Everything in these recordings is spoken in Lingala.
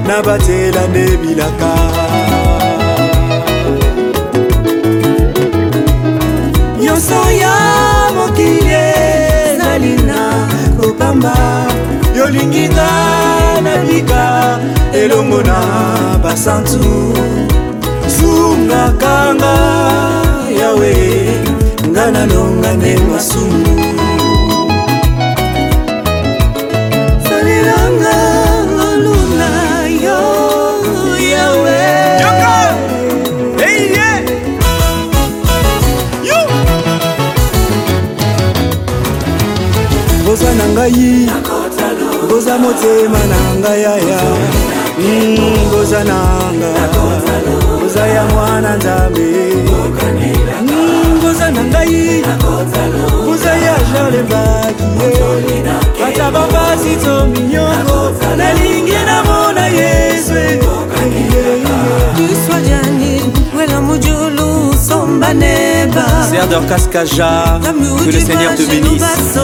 nabatela nebilaka nyonso ya mokili ezalina kopamba yolinginga na bika elongo na basantu zunga kanga yawe ngana longa ne masumu salilanga luna yo yawe hey yeah yo boza nangai boza motema nanga yaya boza nanga boza ya mwana nzambe boza nangai boza ya jale bakie bata babasi to minyongo nalingi na mona Yesu Sœur Dorcas Kaja, que le Seigneur te bénisse.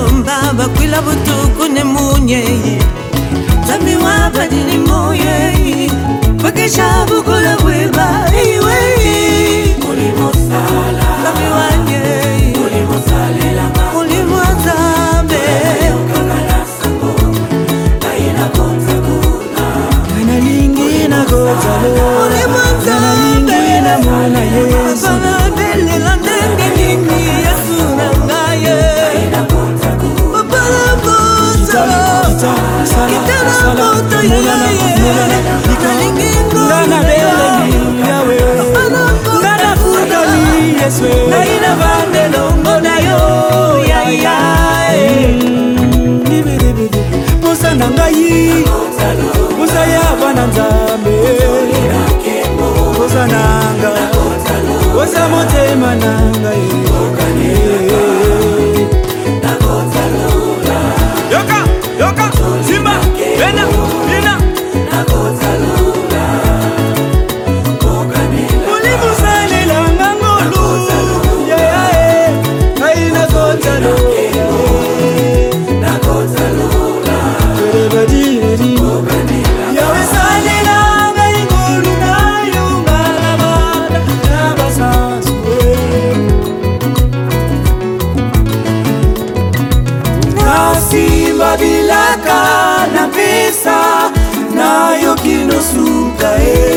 Bilaka na pesa na yokino suka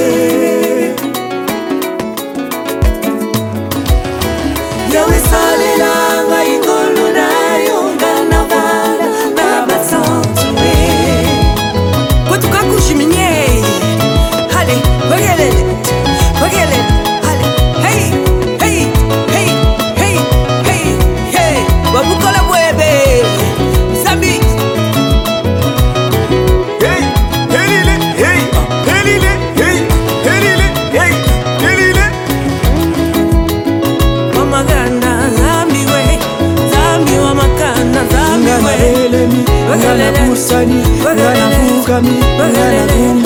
yawe salela ngai ngolu na yonga na bana na basantu kutuka kushiminie hale wegelele hale hey hey hey hey hey hey wabukola bwebe zambi Ngana kusani, ngana kukami, ngana